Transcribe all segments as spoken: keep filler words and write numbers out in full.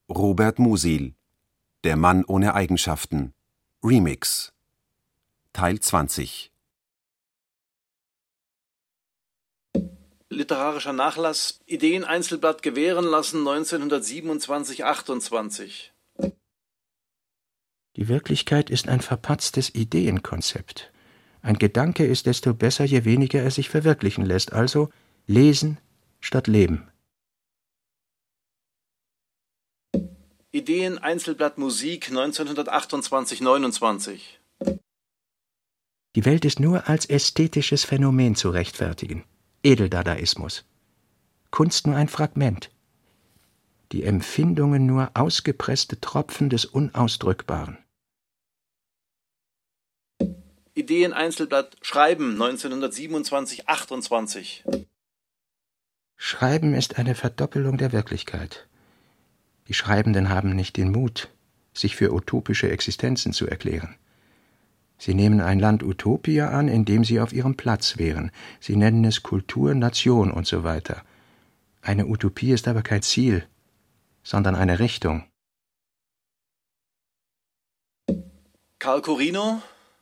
Robert Musil, Der Mann ohne Eigenschaften, Remix, Teil zwanzig. Literarischer Nachlass, Ideen-Einzelblatt gewähren lassen, neunzehnhundertsiebenundzwanzig achtundzwanzig. Die Wirklichkeit ist ein verpatztes Ideenkonzept. Ein Gedanke ist desto besser, je weniger er sich verwirklichen lässt. Also lesen statt leben. Ideen-Einzelblatt Musik, neunzehnhundertachtundzwanzig neunundzwanzig. Die Welt ist nur als ästhetisches Phänomen zu rechtfertigen. Edeldadaismus. Kunst nur ein Fragment. Die Empfindungen nur ausgepresste Tropfen des Unausdrückbaren. Ideen-Einzelblatt Schreiben, neunzehnhundertsiebenundzwanzig achtundzwanzig. Schreiben ist eine Verdoppelung der Wirklichkeit. Die Schreibenden haben nicht den Mut, sich für utopische Existenzen zu erklären. Sie nehmen ein Land Utopia an, in dem sie auf ihrem Platz wären. Sie nennen es Kultur, Nation und so weiter. Eine Utopie ist aber kein Ziel, sondern eine Richtung. Karl Corino.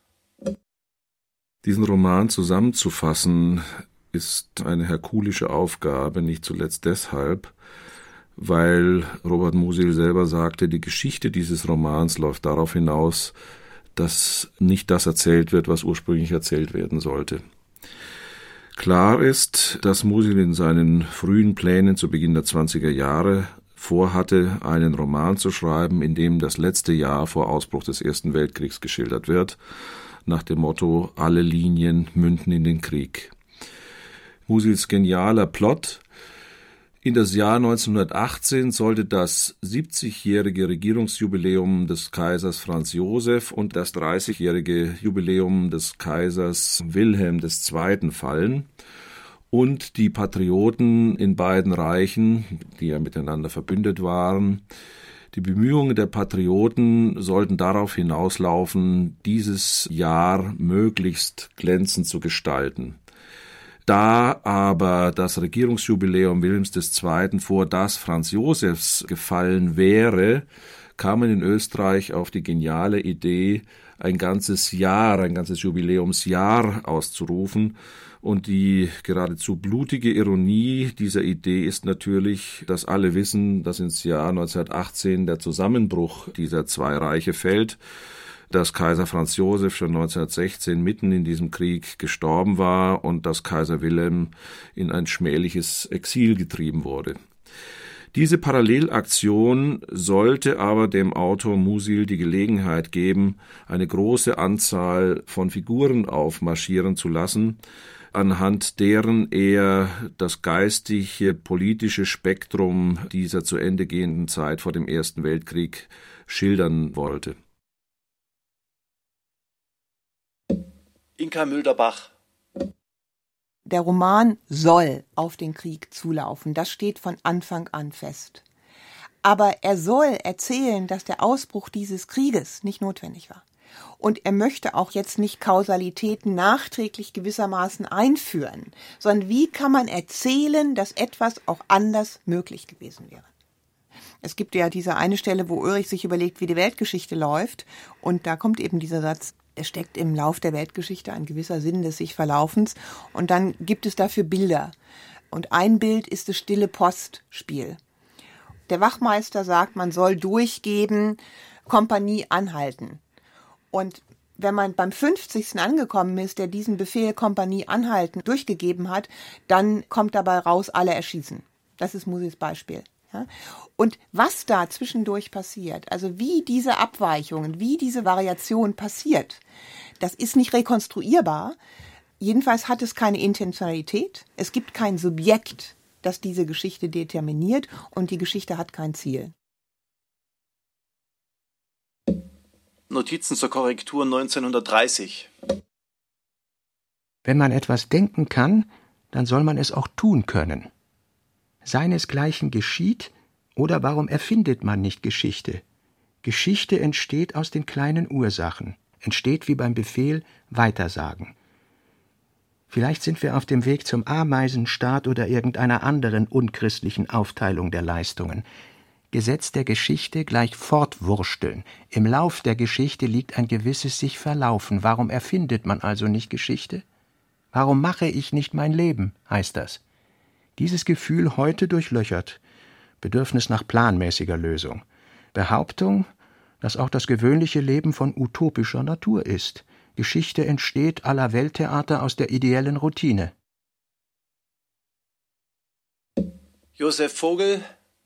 Diesen Roman zusammenzufassen, ist eine herkulische Aufgabe, nicht zuletzt deshalb, weil Robert Musil selber sagte, die Geschichte dieses Romans läuft darauf hinaus, dass nicht das erzählt wird, was ursprünglich erzählt werden sollte. Klar ist, dass Musil in seinen frühen Plänen zu Beginn der zwanziger Jahre vorhatte, einen Roman zu schreiben, in dem das letzte Jahr vor Ausbruch des Ersten Weltkriegs geschildert wird, nach dem Motto, alle Linien münden in den Krieg. Musils genialer Plot: In das Jahr neunzehnhundertachtzehn sollte das siebzigjährige Regierungsjubiläum des Kaisers Franz Josef und das dreißigjährige Jubiläum des Kaisers Wilhelm der Zweite fallen und die Patrioten in beiden Reichen, die ja miteinander verbündet waren, die Bemühungen der Patrioten sollten darauf hinauslaufen, dieses Jahr möglichst glänzend zu gestalten. Da aber das Regierungsjubiläum Wilhelms der Zweite vor das Franz Josefs gefallen wäre, kam man in Österreich auf die geniale Idee, ein ganzes Jahr, ein ganzes Jubiläumsjahr auszurufen. Und die geradezu blutige Ironie dieser Idee ist natürlich, dass alle wissen, dass ins Jahr neunzehnhundertachtzehn der Zusammenbruch dieser zwei Reiche fällt, dass Kaiser Franz Josef schon neunzehnhundertsechzehn mitten in diesem Krieg gestorben war und dass Kaiser Wilhelm in ein schmähliches Exil getrieben wurde. Diese Parallelaktion sollte aber dem Autor Musil die Gelegenheit geben, eine große Anzahl von Figuren aufmarschieren zu lassen, anhand deren er das geistige, politische Spektrum dieser zu Ende gehenden Zeit vor dem Ersten Weltkrieg schildern wollte. Inka Mülder-Bach. Der Roman soll auf den Krieg zulaufen, das steht von Anfang an fest. Aber er soll erzählen, dass der Ausbruch dieses Krieges nicht notwendig war. Und er möchte auch jetzt nicht Kausalitäten nachträglich gewissermaßen einführen, sondern wie kann man erzählen, dass etwas auch anders möglich gewesen wäre. Es gibt ja diese eine Stelle, wo Ulrich sich überlegt, wie die Weltgeschichte läuft, und da kommt eben dieser Satz: Es steckt im Lauf der Weltgeschichte ein gewisser Sinn des sich Verlaufens, und dann gibt es dafür Bilder. Und ein Bild ist das stille Postspiel. Der Wachmeister sagt, man soll durchgeben, Kompanie anhalten. Und wenn man beim fünfzigsten angekommen ist, der diesen Befehl Kompanie anhalten durchgegeben hat, dann kommt dabei raus, alle erschießen. Das ist Musils Beispiel. Ja? Und was da zwischendurch passiert, also wie diese Abweichungen, wie diese Variation passiert, das ist nicht rekonstruierbar. Jedenfalls hat es keine Intentionalität. Es gibt kein Subjekt, das diese Geschichte determiniert, und die Geschichte hat kein Ziel. Notizen zur Korrektur neunzehnhundertdreißig. Wenn man etwas denken kann, dann soll man es auch tun können. Seinesgleichen geschieht, oder warum erfindet man nicht Geschichte? Geschichte entsteht aus den kleinen Ursachen, entsteht wie beim Befehl weitersagen. Vielleicht sind wir auf dem Weg zum Ameisenstaat oder irgendeiner anderen unchristlichen Aufteilung der Leistungen. Gesetz der Geschichte gleich fortwursteln. Im Lauf der Geschichte liegt ein gewisses sich verlaufen. Warum erfindet man also nicht Geschichte? Warum mache ich nicht mein Leben, heißt das. Dieses Gefühl heute durchlöchert. Bedürfnis nach planmäßiger Lösung. Behauptung, dass auch das gewöhnliche Leben von utopischer Natur ist. Geschichte entsteht à la Welttheater aus der ideellen Routine. Josef Vogel.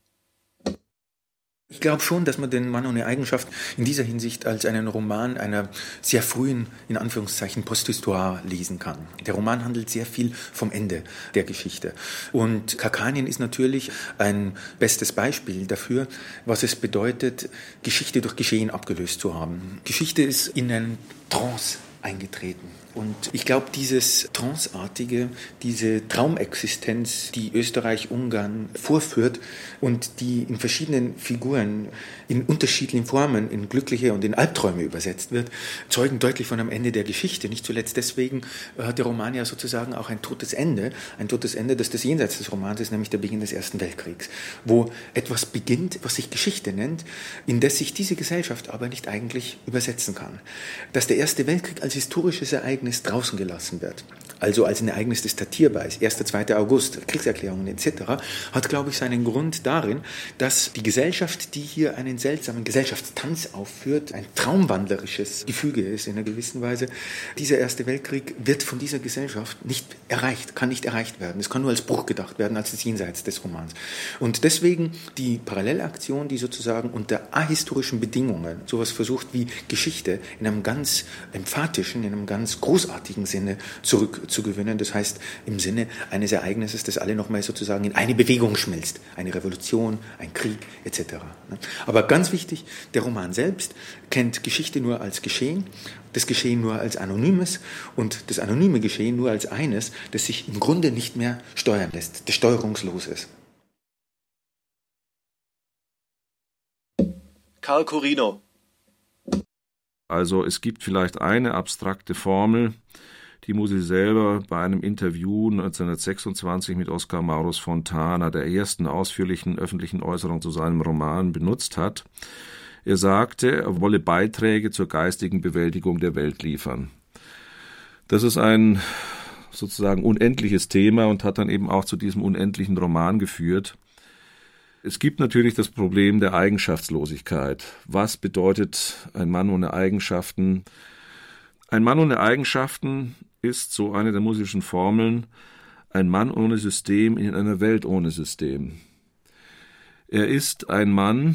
Ich glaube schon, dass man den Mann ohne Eigenschaft in dieser Hinsicht als einen Roman einer sehr frühen, in Anführungszeichen, Posthistoire lesen kann. Der Roman handelt sehr viel vom Ende der Geschichte. Und Kakanien ist natürlich ein bestes Beispiel dafür, was es bedeutet, Geschichte durch Geschehen abgelöst zu haben. Geschichte ist in einen Trance eingetreten. Und ich glaube, dieses Tranceartige, diese Traumexistenz, die Österreich-Ungarn vorführt und die in verschiedenen Figuren, in unterschiedlichen Formen, in glückliche und in Albträume übersetzt wird, zeugen deutlich von einem Ende der Geschichte. Nicht zuletzt deswegen hat der Roman ja sozusagen auch ein totes Ende, ein totes Ende, das das Jenseits des Romans ist, nämlich der Beginn des Ersten Weltkriegs, wo etwas beginnt, was sich Geschichte nennt, in das sich diese Gesellschaft aber nicht eigentlich übersetzen kann. Dass der Erste Weltkrieg als historisches Ereignis draußen gelassen wird, also als ein Ereignis, das datierbar ist, erster, zweiter August, Kriegserklärungen et cetera, hat, glaube ich, seinen Grund darin, dass die Gesellschaft, die hier einen seltsamen Gesellschaftstanz aufführt, ein traumwandlerisches Gefüge ist in einer gewissen Weise. Dieser Erste Weltkrieg wird von dieser Gesellschaft nicht erreicht, kann nicht erreicht werden. Es kann nur als Bruch gedacht werden, als das Jenseits des Romans. Und deswegen die Parallelaktion, die sozusagen unter ahistorischen Bedingungen sowas versucht wie Geschichte in einem ganz emphatischen, in einem ganz großartigen Sinne zurückzugewinnen. Das heißt, im Sinne eines Ereignisses, das alle nochmal sozusagen in eine Bewegung schmilzt. Eine Revolution, ein Krieg et cetera. Aber ganz wichtig, der Roman selbst kennt Geschichte nur als Geschehen, das Geschehen nur als Anonymes und das anonyme Geschehen nur als eines, das sich im Grunde nicht mehr steuern lässt, das steuerungslos ist. Karl Corino. Also es gibt vielleicht eine abstrakte Formel, die Musil selber bei einem Interview neunzehnhundertsechsundzwanzig mit Oskar Maurus Fontana, der ersten ausführlichen öffentlichen Äußerung zu seinem Roman, benutzt hat. Er sagte, er wolle Beiträge zur geistigen Bewältigung der Welt liefern. Das ist ein sozusagen unendliches Thema und hat dann eben auch zu diesem unendlichen Roman geführt. Es gibt natürlich das Problem der Eigenschaftslosigkeit. Was bedeutet ein Mann ohne Eigenschaften? Ein Mann ohne Eigenschaften ist, so eine der musischen Formeln, ein Mann ohne System in einer Welt ohne System. Er ist ein Mann,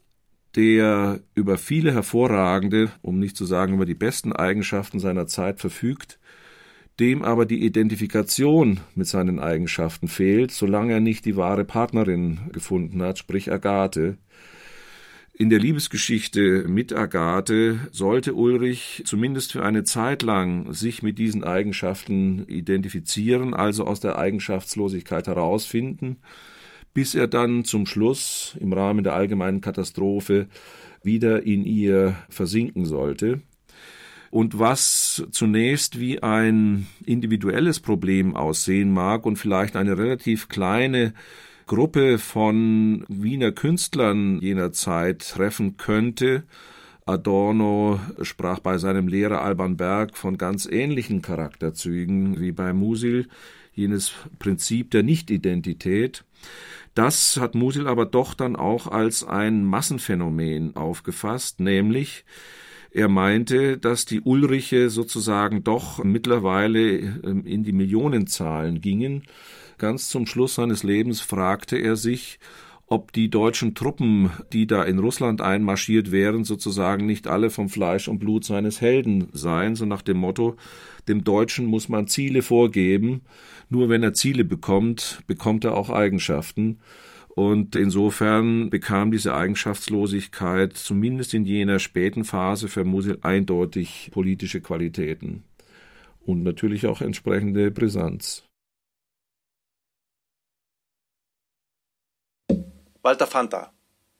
der über viele hervorragende, um nicht zu sagen über die besten Eigenschaften seiner Zeit verfügt, dem aber die Identifikation mit seinen Eigenschaften fehlt, solange er nicht die wahre Partnerin gefunden hat, sprich Agathe. In der Liebesgeschichte mit Agathe sollte Ulrich zumindest für eine Zeit lang sich mit diesen Eigenschaften identifizieren, also aus der Eigenschaftslosigkeit herausfinden, bis er dann zum Schluss im Rahmen der allgemeinen Katastrophe wieder in ihr versinken sollte. Und was zunächst wie ein individuelles Problem aussehen mag und vielleicht eine relativ kleine Gruppe von Wiener Künstlern jener Zeit treffen könnte, Adorno sprach bei seinem Lehrer Alban Berg von ganz ähnlichen Charakterzügen wie bei Musil, jenes Prinzip der Nichtidentität. Das hat Musil aber doch dann auch als ein Massenphänomen aufgefasst, nämlich er meinte, dass die Ulriche sozusagen doch mittlerweile in die Millionenzahlen gingen. Ganz zum Schluss seines Lebens fragte er sich, ob die deutschen Truppen, die da in Russland einmarschiert wären, sozusagen nicht alle vom Fleisch und Blut seines Helden seien, so nach dem Motto, dem Deutschen muss man Ziele vorgeben, nur wenn er Ziele bekommt, bekommt er auch Eigenschaften. Und insofern bekam diese Eigenschaftslosigkeit zumindest in jener späten Phase für Musil eindeutig politische Qualitäten und natürlich auch entsprechende Brisanz. Walter Fanta.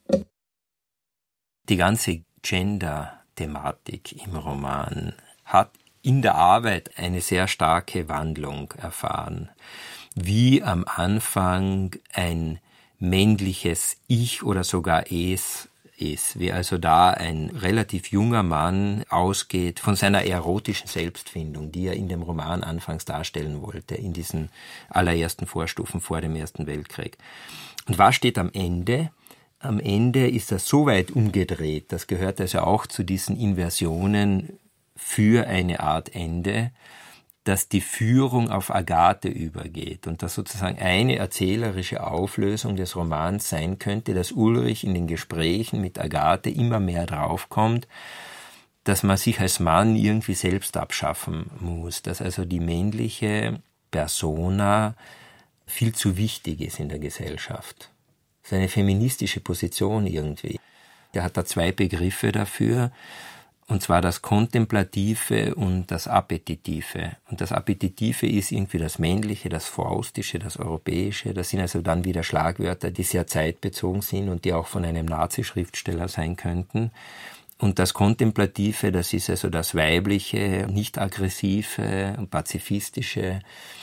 Die ganze Gender-Thematik im Roman hat in der Arbeit eine sehr starke Wandlung erfahren. Wie am Anfang ein männliches Ich oder sogar Es ist, wie also da ein relativ junger Mann ausgeht von seiner erotischen Selbstfindung, die er in dem Roman anfangs darstellen wollte, in diesen allerersten Vorstufen vor dem Ersten Weltkrieg. Und was steht am Ende? Am Ende ist das so weit umgedreht, das gehört also auch zu diesen Inversionen für eine Art Ende, dass die Führung auf Agathe übergeht und dass sozusagen eine erzählerische Auflösung des Romans sein könnte, dass Ulrich in den Gesprächen mit Agathe immer mehr draufkommt, dass man sich als Mann irgendwie selbst abschaffen muss, dass also die männliche Persona viel zu wichtig ist in der Gesellschaft. Das ist eine feministische Position irgendwie. Er hat da zwei Begriffe dafür, und zwar das Kontemplative und das Appetitive. Und das Appetitive ist irgendwie das Männliche, das Faustische, das Europäische. Das sind also dann wieder Schlagwörter, die sehr zeitbezogen sind und die auch von einem Nazi-Schriftsteller sein könnten. Und das Kontemplative, das ist also das Weibliche, nicht-aggressive und Pazifistische.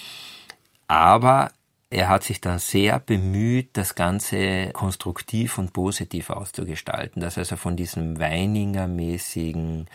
Aber er hat sich dann sehr bemüht, das Ganze konstruktiv und positiv auszugestalten, dass also von diesem Weininger-mäßigen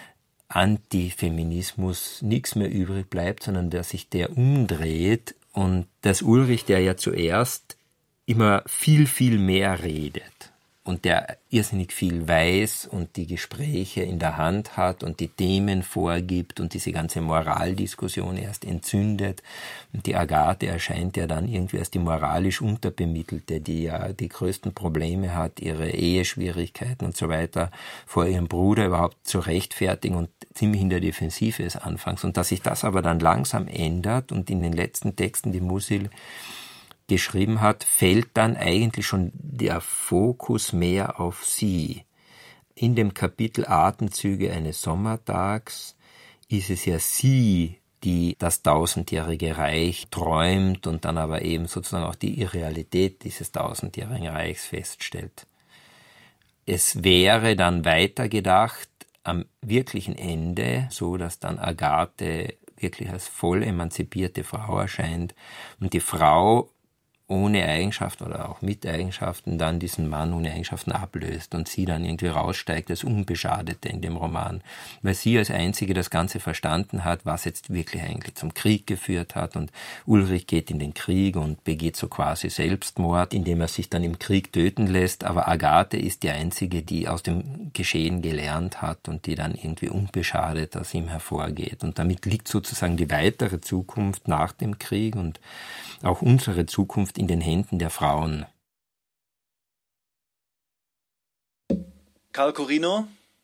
Antifeminismus nichts mehr übrig bleibt, sondern dass sich der umdreht und dass Ulrich, der ja zuerst immer viel, viel mehr redet und der irrsinnig viel weiß und die Gespräche in der Hand hat und die Themen vorgibt und diese ganze Moraldiskussion erst entzündet. Und die Agathe erscheint ja dann irgendwie als die moralisch Unterbemittelte, die ja die größten Probleme hat, ihre Eheschwierigkeiten und so weiter vor ihrem Bruder überhaupt zu rechtfertigen und ziemlich in der Defensive ist anfangs. Und dass sich das aber dann langsam ändert und in den letzten Texten, die Musil geschrieben hat, fällt dann eigentlich schon der Fokus mehr auf sie. In dem Kapitel Atemzüge eines Sommertags ist es ja sie, die das tausendjährige Reich träumt und dann aber eben sozusagen auch die Irrealität dieses tausendjährigen Reichs feststellt. Es wäre dann weitergedacht am wirklichen Ende, so dass dann Agathe wirklich als voll emanzipierte Frau erscheint und die Frau ohne Eigenschaften oder auch mit Eigenschaften dann diesen Mann ohne Eigenschaften ablöst und sie dann irgendwie raussteigt als Unbeschadete in dem Roman, weil sie als Einzige das Ganze verstanden hat, was jetzt wirklich eigentlich zum Krieg geführt hat und Ulrich geht in den Krieg und begeht so quasi Selbstmord, indem er sich dann im Krieg töten lässt, aber Agathe ist die Einzige, die aus dem Geschehen gelernt hat und die dann irgendwie unbeschadet aus ihm hervorgeht und damit liegt sozusagen die weitere Zukunft nach dem Krieg und auch unsere Zukunft in den Händen der Frauen. Karl Corino?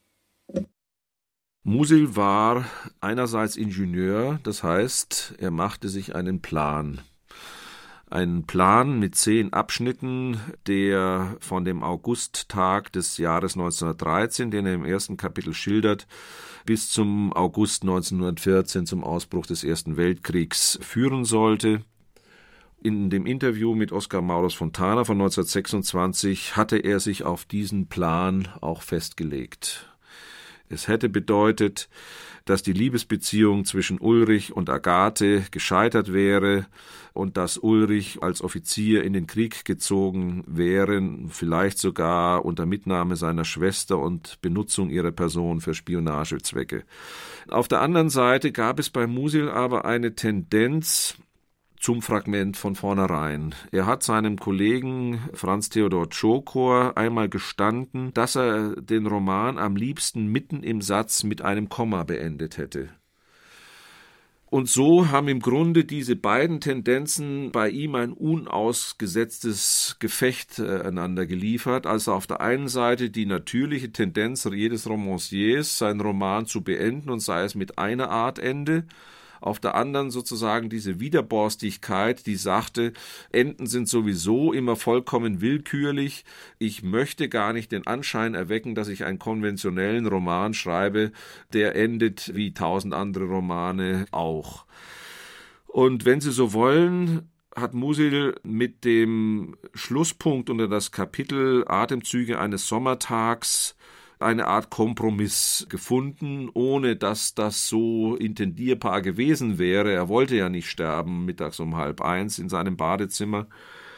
Musil war einerseits Ingenieur, das heißt, er machte sich einen Plan. Einen Plan mit zehn Abschnitten, der von dem Augusttag des Jahres neunzehnhundertdreizehn, den er im ersten Kapitel schildert, bis zum August neunzehnhundertvierzehn, zum Ausbruch des Ersten Weltkriegs, führen sollte. In dem Interview mit Oskar Maurus Fontana von neunzehnhundertsechsundzwanzig hatte er sich auf diesen Plan auch festgelegt. Es hätte bedeutet, dass die Liebesbeziehung zwischen Ulrich und Agathe gescheitert wäre und dass Ulrich als Offizier in den Krieg gezogen wäre, vielleicht sogar unter Mitnahme seiner Schwester und Benutzung ihrer Person für Spionagezwecke. Auf der anderen Seite gab es bei Musil aber eine Tendenz zum Fragment von vornherein. Er hat seinem Kollegen Franz Theodor Tschokor einmal gestanden, dass er den Roman am liebsten mitten im Satz mit einem Komma beendet hätte. Und so haben im Grunde diese beiden Tendenzen bei ihm ein unausgesetztes Gefecht äh, einander geliefert. Also auf der einen Seite die natürliche Tendenz jedes Romanciers, seinen Roman zu beenden und sei es mit einer Art Ende. Auf der anderen sozusagen diese Widerborstigkeit, die sagte, Enden sind sowieso immer vollkommen willkürlich. Ich möchte gar nicht den Anschein erwecken, dass ich einen konventionellen Roman schreibe, der endet wie tausend andere Romane auch. Und wenn Sie so wollen, hat Musil mit dem Schlusspunkt unter das Kapitel Atemzüge eines Sommertags eine Art Kompromiss gefunden, ohne dass das so intendierbar gewesen wäre. Er wollte ja nicht sterben, mittags um halb eins in seinem Badezimmer.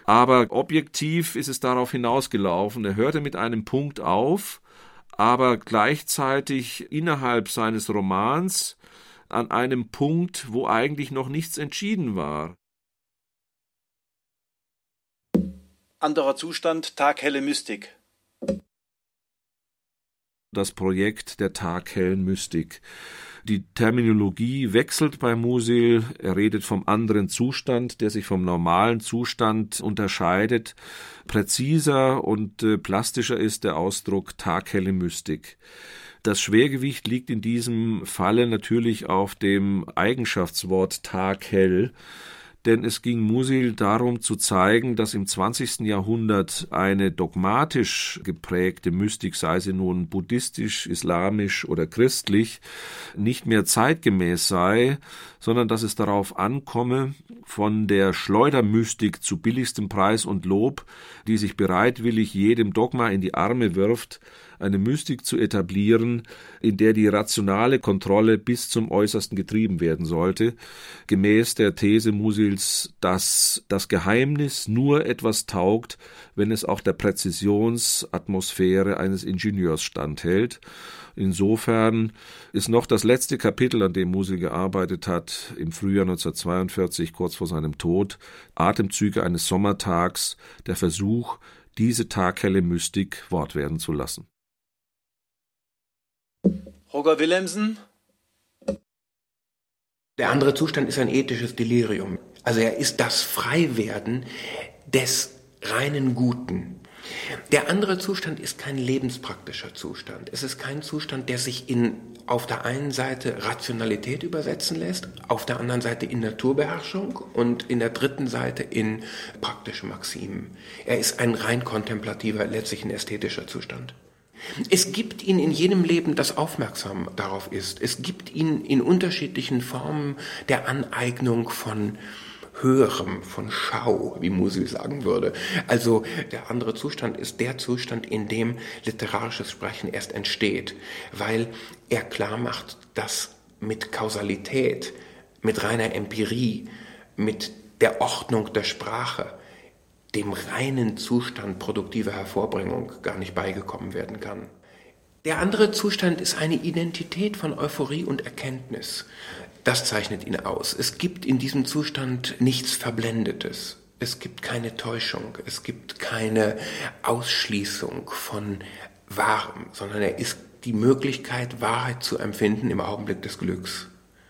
Aber objektiv ist es darauf hinausgelaufen. Er hörte mit einem Punkt auf, aber gleichzeitig innerhalb seines Romans an einem Punkt, wo eigentlich noch nichts entschieden war. Anderer Zustand, taghelle Mystik. Das Projekt der taghellen Mystik. Die Terminologie wechselt bei Musil. Er redet vom anderen Zustand, der sich vom normalen Zustand unterscheidet. Präziser und äh, plastischer ist der Ausdruck taghelle Mystik. Das Schwergewicht liegt in diesem Falle natürlich auf dem Eigenschaftswort taghell, denn es ging Musil darum zu zeigen, dass im zwanzigsten Jahrhundert eine dogmatisch geprägte Mystik, sei sie nun buddhistisch, islamisch oder christlich, nicht mehr zeitgemäß sei, sondern dass es darauf ankomme, von der Schleudermystik zu billigstem Preis und Lob, die sich bereitwillig jedem Dogma in die Arme wirft, eine Mystik zu etablieren, in der die rationale Kontrolle bis zum Äußersten getrieben werden sollte, gemäß der These Musils, dass das Geheimnis nur etwas taugt, wenn es auch der Präzisionsatmosphäre eines Ingenieurs standhält. Insofern ist noch das letzte Kapitel, an dem Musil gearbeitet hat, im Frühjahr neunzehnhundertzweiundvierzig, kurz vor seinem Tod, Atemzüge eines Sommertags, der Versuch, diese taghelle Mystik Wort werden zu lassen. Roger Willemsen. Der andere Zustand ist ein ethisches Delirium. Also er ist das Freiwerden des reinen Guten. Der andere Zustand ist kein lebenspraktischer Zustand. Es ist kein Zustand, der sich in auf der einen Seite Rationalität übersetzen lässt, auf der anderen Seite in Naturbeherrschung und in der dritten Seite in praktische Maximen. Er ist ein rein kontemplativer, letztlich ein ästhetischer Zustand. Es gibt ihn in jedem Leben, das aufmerksam darauf ist. Es gibt ihn in unterschiedlichen Formen der Aneignung von Höherem, von Schau, wie Musil sagen würde. Also der andere Zustand ist der Zustand, in dem literarisches Sprechen erst entsteht, weil er klar macht, dass mit Kausalität, mit reiner Empirie, mit der Ordnung der Sprache, dem reinen Zustand produktiver Hervorbringung gar nicht beigekommen werden kann. Der andere Zustand ist eine Identität von Euphorie und Erkenntnis. Das zeichnet ihn aus. Es gibt in diesem Zustand nichts Verblendetes. Es gibt keine Täuschung. Es gibt keine Ausschließung von Wahrem, sondern er ist die Möglichkeit, Wahrheit zu empfinden im Augenblick des Glücks.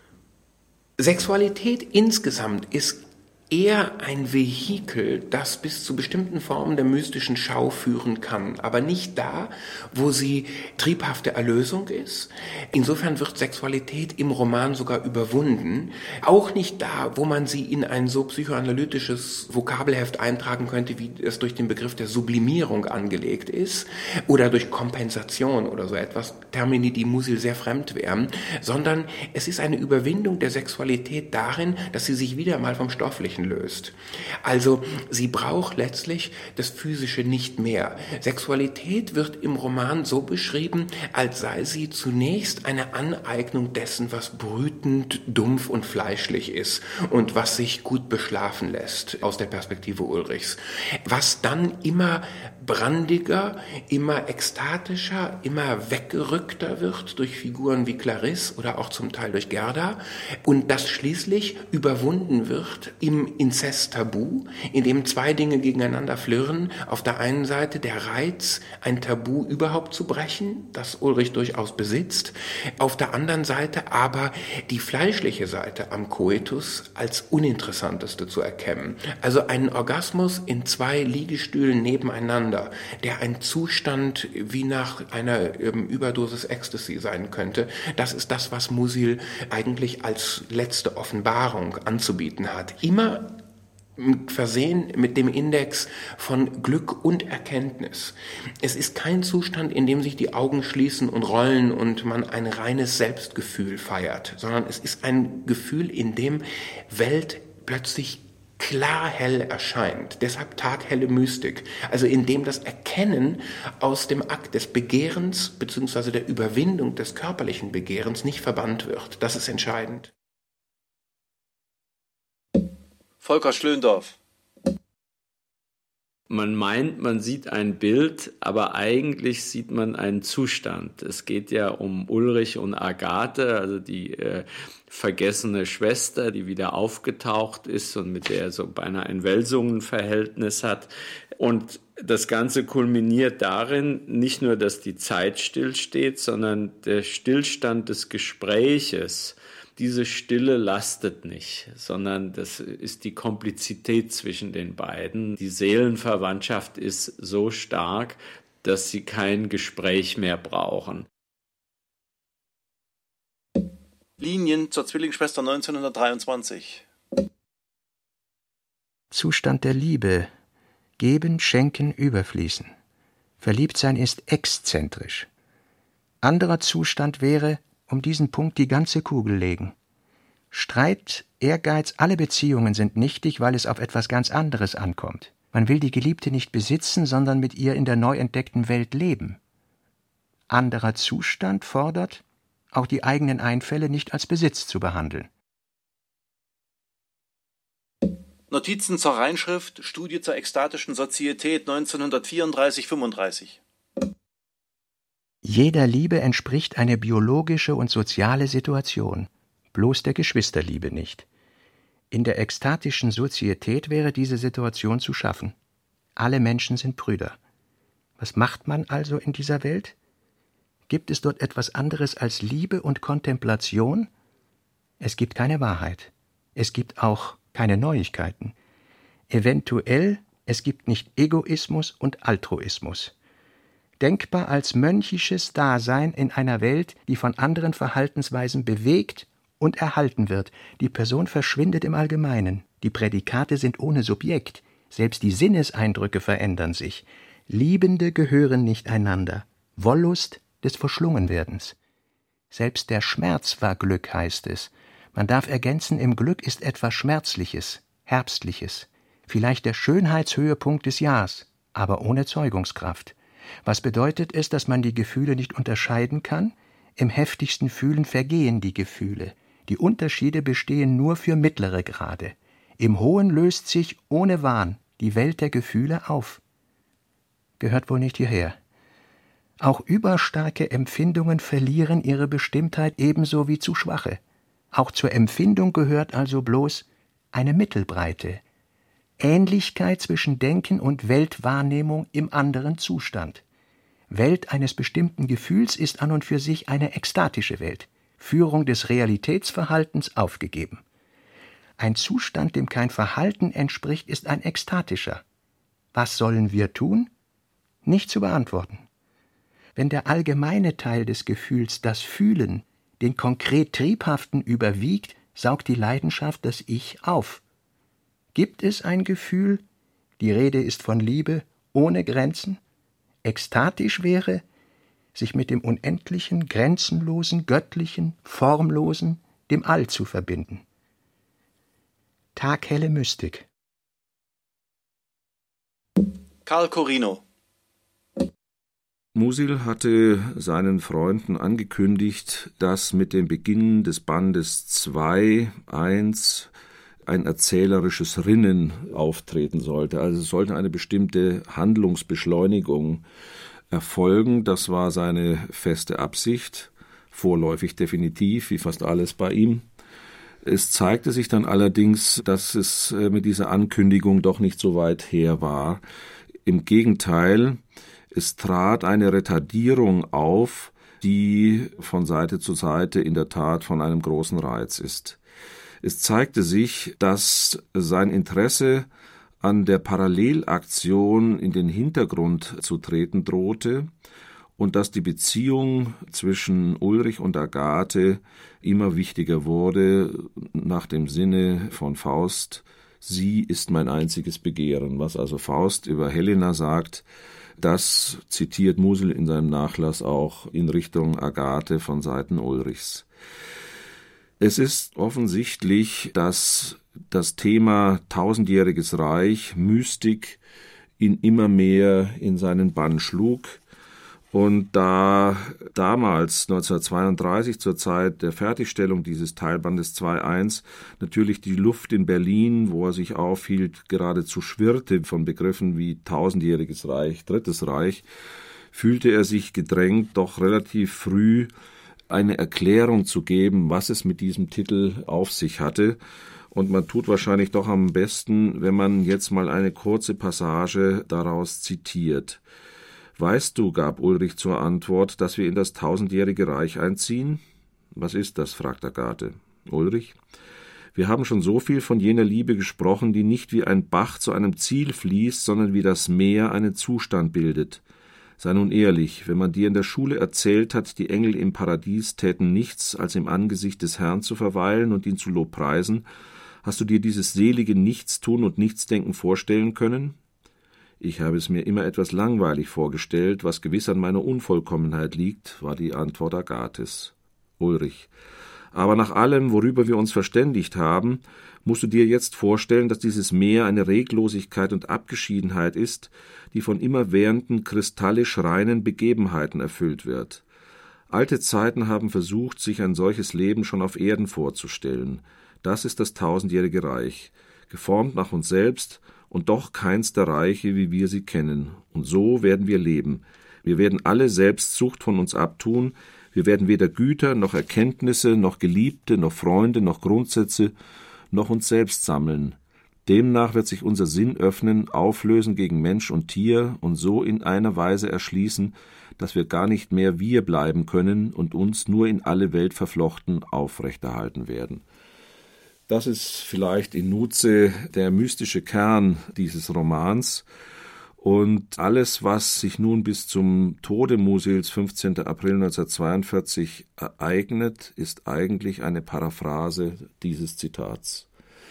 Sexualität insgesamt ist eher ein Vehikel, das bis zu bestimmten Formen der mystischen Schau führen kann, aber nicht da, wo sie triebhafte Erlösung ist. Insofern wird Sexualität im Roman sogar überwunden. Auch nicht da, wo man sie in ein so psychoanalytisches Vokabelheft eintragen könnte, wie es durch den Begriff der Sublimierung angelegt ist, oder durch Kompensation oder so etwas, Termini, die Musil sehr fremd wären, sondern es ist eine Überwindung der Sexualität darin, dass sie sich wieder mal vom Stofflichen löst. Also sie braucht letztlich das Physische nicht mehr. Sexualität wird im Roman so beschrieben, als sei sie zunächst eine Aneignung dessen, was brütend, dumpf und fleischlich ist und was sich gut beschlafen lässt aus der Perspektive Ulrichs. Was dann immer brandiger, immer ekstatischer, immer weggerückter wird durch Figuren wie Clarisse oder auch zum Teil durch Gerda und das schließlich überwunden wird im Inzest-Tabu, in dem zwei Dinge gegeneinander flirren. Auf der einen Seite der Reiz, ein Tabu überhaupt zu brechen, das Ulrich durchaus besitzt. Auf der anderen Seite aber die fleischliche Seite am Koitus als uninteressanteste zu erkennen. Also einen Orgasmus in zwei Liegestühlen nebeneinander, der ein Zustand wie nach einer ähm, Überdosis Ecstasy sein könnte. Das ist das, was Musil eigentlich als letzte Offenbarung anzubieten hat. Immer versehen mit dem Index von Glück und Erkenntnis. Es ist kein Zustand, in dem sich die Augen schließen und rollen und man ein reines Selbstgefühl feiert, sondern es ist ein Gefühl, in dem Welt plötzlich klar hell erscheint, deshalb taghelle Mystik, also in dem das Erkennen aus dem Akt des Begehrens bzw. der Überwindung des körperlichen Begehrens nicht verbannt wird. Das ist entscheidend. Volker Schlöndorff. Man meint, man sieht ein Bild, aber eigentlich sieht man einen Zustand. Es geht ja um Ulrich und Agathe, also die äh, vergessene Schwester, die wieder aufgetaucht ist und mit der er so beinahe ein Welsungen-Verhältnis hat. Und das Ganze kulminiert darin, nicht nur, dass die Zeit stillsteht, sondern der Stillstand des Gespräches. Diese Stille lastet nicht, sondern das ist die Komplizität zwischen den beiden. Die Seelenverwandtschaft ist so stark, dass sie kein Gespräch mehr brauchen. Linien zur Zwillingsschwester neunzehnhundertdreiundzwanzig. Zustand der Liebe. Geben, schenken, überfließen. Verliebtsein ist exzentrisch. Anderer Zustand wäre, um diesen Punkt die ganze Kugel legen. Streit, Ehrgeiz, alle Beziehungen sind nichtig, weil es auf etwas ganz anderes ankommt. Man will die Geliebte nicht besitzen, sondern mit ihr in der neu entdeckten Welt leben. Anderer Zustand fordert, auch die eigenen Einfälle nicht als Besitz zu behandeln. Notizen zur Reinschrift, Studie zur ekstatischen Sozietät neunzehnhundertvierunddreißig fünfunddreißig. Jeder Liebe entspricht eine biologische und soziale Situation, bloß der Geschwisterliebe nicht. In der ekstatischen Sozietät wäre diese Situation zu schaffen. Alle Menschen sind Brüder. Was macht man also in dieser Welt? Gibt es dort etwas anderes als Liebe und Kontemplation? Es gibt keine Wahrheit. Es gibt auch keine Neuigkeiten. Eventuell, es gibt nicht Egoismus und Altruismus. Denkbar als mönchisches Dasein in einer Welt, die von anderen Verhaltensweisen bewegt und erhalten wird. Die Person verschwindet im Allgemeinen. Die Prädikate sind ohne Subjekt. Selbst die Sinneseindrücke verändern sich. Liebende gehören nicht einander. Wollust des Verschlungenwerdens. Selbst der Schmerz war Glück, heißt es. Man darf ergänzen, im Glück ist etwas Schmerzliches, Herbstliches. Vielleicht der Schönheitshöhepunkt des Jahres, aber ohne Zeugungskraft. Was bedeutet es, dass man die Gefühle nicht unterscheiden kann? Im heftigsten Fühlen vergehen die Gefühle. Die Unterschiede bestehen nur für mittlere Grade. Im Hohen löst sich ohne Wahn die Welt der Gefühle auf. Gehört wohl nicht hierher. Auch überstarke Empfindungen verlieren ihre Bestimmtheit ebenso wie zu schwache. Auch zur Empfindung gehört also bloß eine Mittelbreite. Ähnlichkeit zwischen Denken und Weltwahrnehmung im anderen Zustand. Welt eines bestimmten Gefühls ist an und für sich eine ekstatische Welt, Führung des Realitätsverhaltens aufgegeben. Ein Zustand, dem kein Verhalten entspricht, ist ein ekstatischer. Was sollen wir tun? Nicht zu beantworten. Wenn der allgemeine Teil des Gefühls, das Fühlen, den konkret Triebhaften überwiegt, saugt die Leidenschaft das Ich auf. Gibt es ein Gefühl, die Rede ist von Liebe ohne Grenzen, ekstatisch wäre, sich mit dem Unendlichen, Grenzenlosen, Göttlichen, Formlosen, dem All zu verbinden? Taghelle Mystik. Karl Corino. Musil hatte seinen Freunden angekündigt, dass mit dem Beginn des Bandes zwei, eins ein erzählerisches Rinnen auftreten sollte. Also es sollte eine bestimmte Handlungsbeschleunigung erfolgen. Das war seine feste Absicht, vorläufig definitiv, wie fast alles bei ihm. Es zeigte sich dann allerdings, dass es mit dieser Ankündigung doch nicht so weit her war. Im Gegenteil, es trat eine Retardierung auf, die von Seite zu Seite in der Tat von einem großen Reiz ist. Es zeigte sich, dass sein Interesse an der Parallelaktion in den Hintergrund zu treten drohte und dass die Beziehung zwischen Ulrich und Agathe immer wichtiger wurde, nach dem Sinne von Faust: Sie ist mein einziges Begehren. Was also Faust über Helena sagt, das zitiert Musil in seinem Nachlass auch in Richtung Agathe von Seiten Ulrichs. Es ist offensichtlich, dass das Thema tausendjähriges Reich, Mystik, ihn immer mehr in seinen Bann schlug Und da damals, neunzehnhundertzweiunddreißig, zur Zeit der Fertigstellung dieses Teilbandes zwei Punkt eins, natürlich die Luft in Berlin, wo er sich aufhielt, geradezu schwirrte von Begriffen wie tausendjähriges Reich, drittes Reich, fühlte er sich gedrängt, doch relativ früh eine Erklärung zu geben, was es mit diesem Titel auf sich hatte. Und man tut wahrscheinlich doch am besten, wenn man jetzt mal eine kurze Passage daraus zitiert. »Weißt du«, gab Ulrich zur Antwort, »dass wir in das tausendjährige Reich einziehen?« »Was ist das?« fragt Agathe. Ulrich: »Wir haben schon so viel von jener Liebe gesprochen, die nicht wie ein Bach zu einem Ziel fließt, sondern wie das Meer einen Zustand bildet. Sei nun ehrlich, wenn man dir in der Schule erzählt hat, die Engel im Paradies täten nichts, als im Angesicht des Herrn zu verweilen und ihn zu lobpreisen, hast du dir dieses selige Nichtstun und Nichtsdenken vorstellen können?« »Ich habe es mir immer etwas langweilig vorgestellt, was gewiss an meiner Unvollkommenheit liegt«, war die Antwort Agathes. Ulrich: »Aber nach allem, worüber wir uns verständigt haben, musst du dir jetzt vorstellen, dass dieses Meer eine Reglosigkeit und Abgeschiedenheit ist, die von immerwährenden, kristallisch reinen Begebenheiten erfüllt wird. Alte Zeiten haben versucht, sich ein solches Leben schon auf Erden vorzustellen. Das ist das tausendjährige Reich, geformt nach uns selbst, und doch keins der Reiche, wie wir sie kennen. Und so werden wir leben. Wir werden alle Selbstsucht von uns abtun. Wir werden weder Güter, noch Erkenntnisse, noch Geliebte, noch Freunde, noch Grundsätze, noch uns selbst sammeln. Demnach wird sich unser Sinn öffnen, auflösen gegen Mensch und Tier und so in einer Weise erschließen, dass wir gar nicht mehr wir bleiben können und uns nur in alle Welt verflochten aufrechterhalten werden.« Das ist vielleicht in Nutze der mystische Kern dieses Romans. Und alles, was sich nun bis zum Tode Musils, fünfzehnten April neunzehnhundertzweiundvierzig, ereignet, ist eigentlich eine Paraphrase dieses Zitats.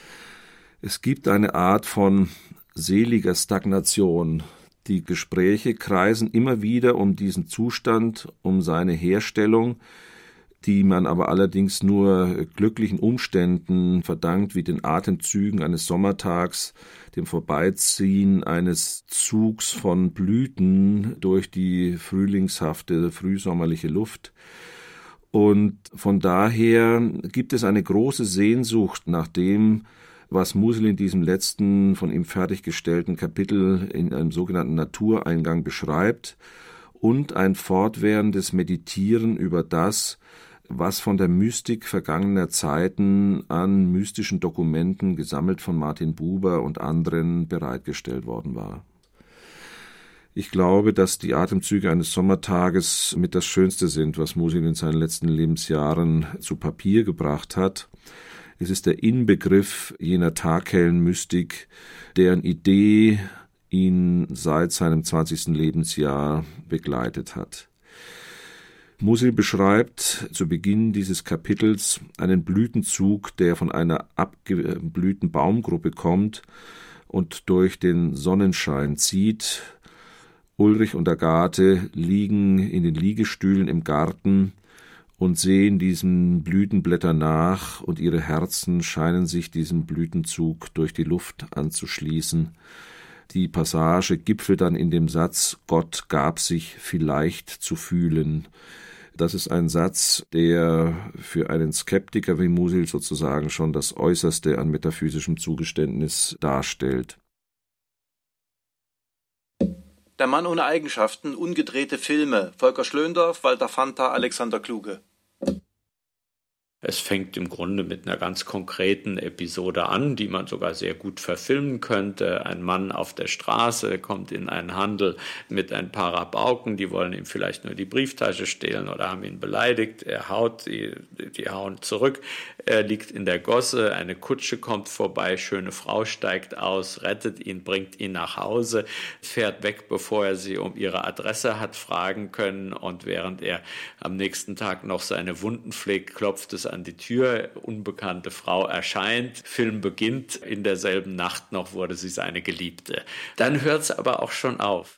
Es gibt eine Art von seliger Stagnation. Die Gespräche kreisen immer wieder um diesen Zustand, um seine Herstellung, die man aber allerdings nur glücklichen Umständen verdankt, wie den Atemzügen eines Sommertags, dem Vorbeiziehen eines Zugs von Blüten durch die frühlingshafte, frühsommerliche Luft. Und von daher gibt es eine große Sehnsucht nach dem, was Musil in diesem letzten von ihm fertiggestellten Kapitel in einem sogenannten Natureingang beschreibt, und ein fortwährendes Meditieren über das, was von der Mystik vergangener Zeiten an mystischen Dokumenten, gesammelt von Martin Buber und anderen, bereitgestellt worden war. Ich glaube, dass die Atemzüge eines Sommertages mit das Schönste sind, was Musil in seinen letzten Lebensjahren zu Papier gebracht hat. Es ist der Inbegriff jener taghellen Mystik, deren Idee ihn seit seinem zwanzigsten Lebensjahr begleitet hat. Musil beschreibt zu Beginn dieses Kapitels einen Blütenzug, der von einer abgeblühten Baumgruppe kommt und durch den Sonnenschein zieht. Ulrich und Agathe liegen in den Liegestühlen im Garten und sehen diesen Blütenblättern nach, und ihre Herzen scheinen sich diesem Blütenzug durch die Luft anzuschließen. Die Passage gipfelt dann in dem Satz, Gott gab sich vielleicht zu fühlen. Das ist ein Satz, der für einen Skeptiker wie Musil sozusagen schon das Äußerste an metaphysischem Zugeständnis darstellt. Der Mann ohne Eigenschaften, ungedrehte Filme, Volker Schlöndorff, Walter Fanta, Alexander Kluge. Es fängt im Grunde mit einer ganz konkreten Episode an, die man sogar sehr gut verfilmen könnte. Ein Mann auf der Straße kommt in einen Handel mit ein paar Rabauken, die wollen ihm vielleicht nur die Brieftasche stehlen oder haben ihn beleidigt. Er haut, die, die hauen zurück. Er liegt in der Gosse, eine Kutsche kommt vorbei, schöne Frau steigt aus, rettet ihn, bringt ihn nach Hause, fährt weg, bevor er sie um ihre Adresse hat fragen können, und während er am nächsten Tag noch seine Wunden pflegt, klopft es an die Tür, unbekannte Frau erscheint, Film beginnt, in derselben Nacht noch wurde sie seine Geliebte. Dann hört es aber auch schon auf.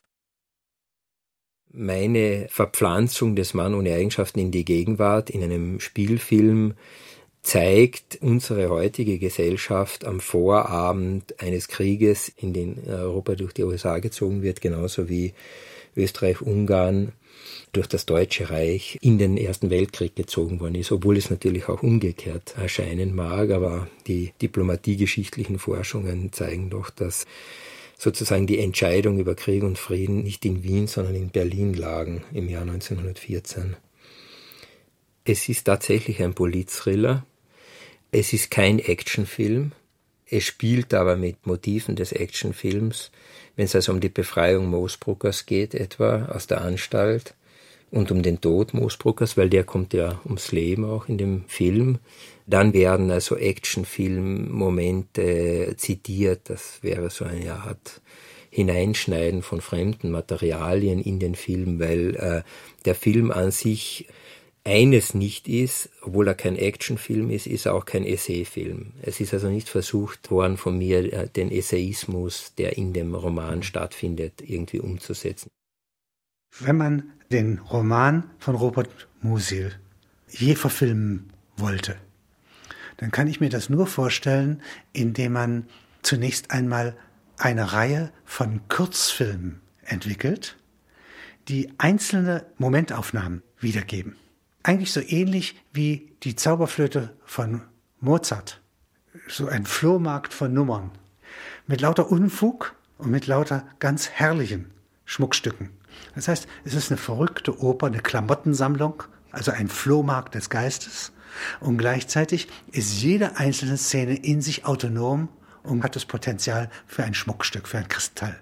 Meine Verpflanzung des Mann ohne Eigenschaften in die Gegenwart in einem Spielfilm zeigt unsere heutige Gesellschaft am Vorabend eines Krieges, in den Europa durch die U S A gezogen wird, genauso wie Österreich-Ungarn durch das Deutsche Reich in den Ersten Weltkrieg gezogen worden ist, obwohl es natürlich auch umgekehrt erscheinen mag, aber die diplomatiegeschichtlichen Forschungen zeigen doch, dass sozusagen die Entscheidung über Krieg und Frieden nicht in Wien, sondern in Berlin lagen im Jahr neunzehnhundertvierzehn. Es ist tatsächlich ein Politthriller. Es ist kein Actionfilm. Es spielt aber mit Motiven des Actionfilms, wenn es also um die Befreiung Moosbruckers geht, etwa aus der Anstalt, und um den Tod Moosbruckers, weil der kommt ja ums Leben auch in dem Film. Dann werden also Actionfilm-Momente zitiert. Das wäre so eine Art Hineinschneiden von fremden Materialien in den Film, weil äh, der Film an sich eines nicht ist, obwohl er kein Actionfilm ist, ist er auch kein Essayfilm. Es ist also nicht versucht worden von mir, den Essayismus, der in dem Roman stattfindet, irgendwie umzusetzen. Wenn man den Roman von Robert Musil je verfilmen wollte, dann kann ich mir das nur vorstellen, indem man zunächst einmal eine Reihe von Kurzfilmen entwickelt, die einzelne Momentaufnahmen wiedergeben. Eigentlich so ähnlich wie die Zauberflöte von Mozart, so ein Flohmarkt von Nummern, mit lauter Unfug und mit lauter ganz herrlichen Schmuckstücken. Das heißt, es ist eine verrückte Oper, eine Klamottensammlung, also ein Flohmarkt des Geistes. Und gleichzeitig ist jede einzelne Szene in sich autonom und hat das Potenzial für ein Schmuckstück, für ein Kristall.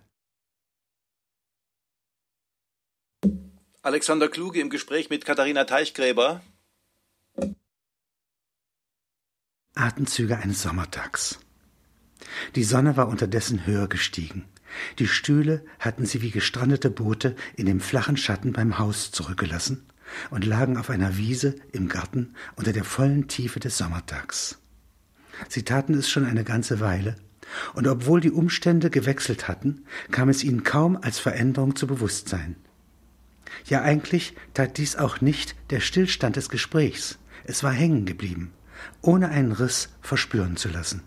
Alexander Kluge im Gespräch mit Katharina Teichgräber. Atemzüge eines Sommertags. Die Sonne war unterdessen höher gestiegen. Die Stühle hatten sie wie gestrandete Boote in dem flachen Schatten beim Haus zurückgelassen und lagen auf einer Wiese im Garten unter der vollen Tiefe des Sommertags. Sie taten es schon eine ganze Weile, und obwohl die Umstände gewechselt hatten, kam es ihnen kaum als Veränderung zu Bewusstsein. Ja, eigentlich tat dies auch nicht der Stillstand des Gesprächs. Es war hängen geblieben, ohne einen Riss verspüren zu lassen.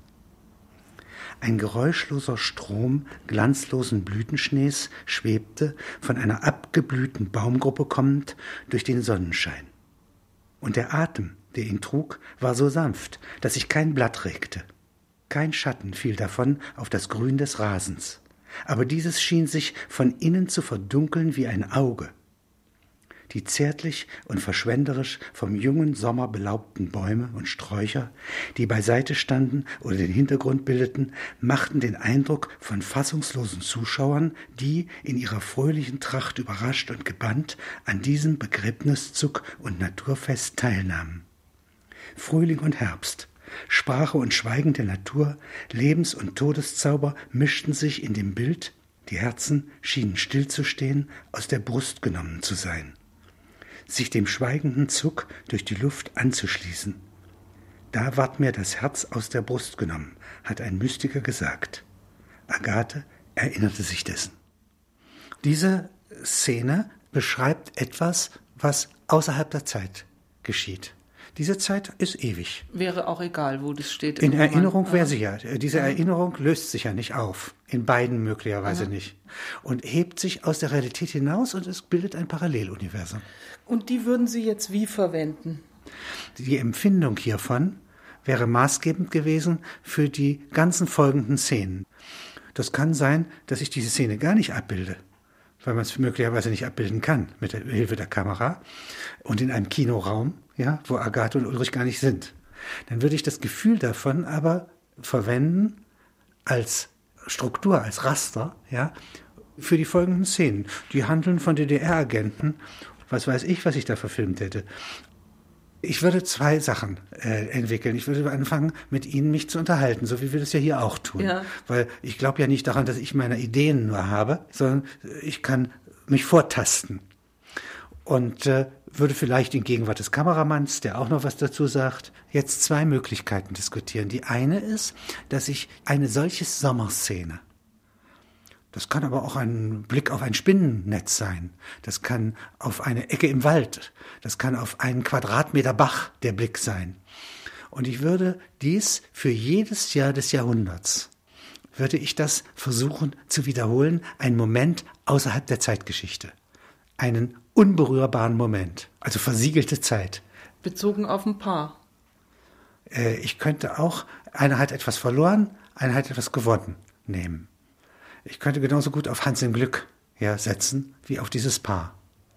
Ein geräuschloser Strom glanzlosen Blütenschnees schwebte, von einer abgeblühten Baumgruppe kommend, durch den Sonnenschein. Und der Atem, der ihn trug, war so sanft, dass sich kein Blatt regte. Kein Schatten fiel davon auf das Grün des Rasens, aber dieses schien sich von innen zu verdunkeln wie ein Auge. Die zärtlich und verschwenderisch vom jungen Sommer belaubten Bäume und Sträucher, die beiseite standen oder den Hintergrund bildeten, machten den Eindruck von fassungslosen Zuschauern, die in ihrer fröhlichen Tracht überrascht und gebannt an diesem Begräbniszug und Naturfest teilnahmen. Frühling und Herbst, Sprache und Schweigen der Natur, Lebens- und Todeszauber mischten sich in dem Bild, die Herzen schienen stillzustehen, aus der Brust genommen zu sein, sich dem schweigenden Zug durch die Luft anzuschließen. Da ward mir das Herz aus der Brust genommen, hat ein Mystiker gesagt. Agathe erinnerte sich dessen. Diese Szene beschreibt etwas, was außerhalb der Zeit geschieht. Diese Zeit ist ewig. Wäre auch egal, wo das steht. In Erinnerung wäre sie ja. Diese Erinnerung löst sich ja nicht auf. In beiden möglicherweise Aha. nicht. Und hebt sich aus der Realität hinaus und es bildet ein Paralleluniversum. Und die würden Sie jetzt wie verwenden? Die Empfindung hiervon wäre maßgebend gewesen für die ganzen folgenden Szenen. Das kann sein, dass ich diese Szene gar nicht abbilde, weil man es möglicherweise nicht abbilden kann mit der Hilfe der Kamera und in einem Kinoraum, ja, wo Agathe und Ulrich gar nicht sind. Dann würde ich das Gefühl davon aber verwenden als Struktur, als Raster, ja, für die folgenden Szenen. Die handeln von D D R-Agenten. Was weiß ich, was ich da verfilmt hätte. Ich würde zwei Sachen äh, entwickeln. Ich würde anfangen, mit Ihnen mich zu unterhalten, so wie wir das ja hier auch tun. Ja. Weil ich glaube ja nicht daran, dass ich meine Ideen nur habe, sondern ich kann mich vortasten. Und äh, würde vielleicht in Gegenwart des Kameramanns, der auch noch was dazu sagt, jetzt zwei Möglichkeiten diskutieren. Die eine ist, dass ich eine solche Sommerszene, das kann aber auch ein Blick auf ein Spinnennetz sein, das kann auf eine Ecke im Wald, das kann auf einen Quadratmeter Bach der Blick sein. Und ich würde dies für jedes Jahr des Jahrhunderts würde ich das versuchen zu wiederholen, einen Moment außerhalb der Zeitgeschichte. Einen unberührbaren Moment, also versiegelte Zeit. Bezogen auf ein Paar. Äh, ich könnte auch, einer hat etwas verloren, einer hat etwas gewonnen, nehmen. Ich könnte genauso gut auf Hans im Glück ja, setzen, wie auf dieses Paar.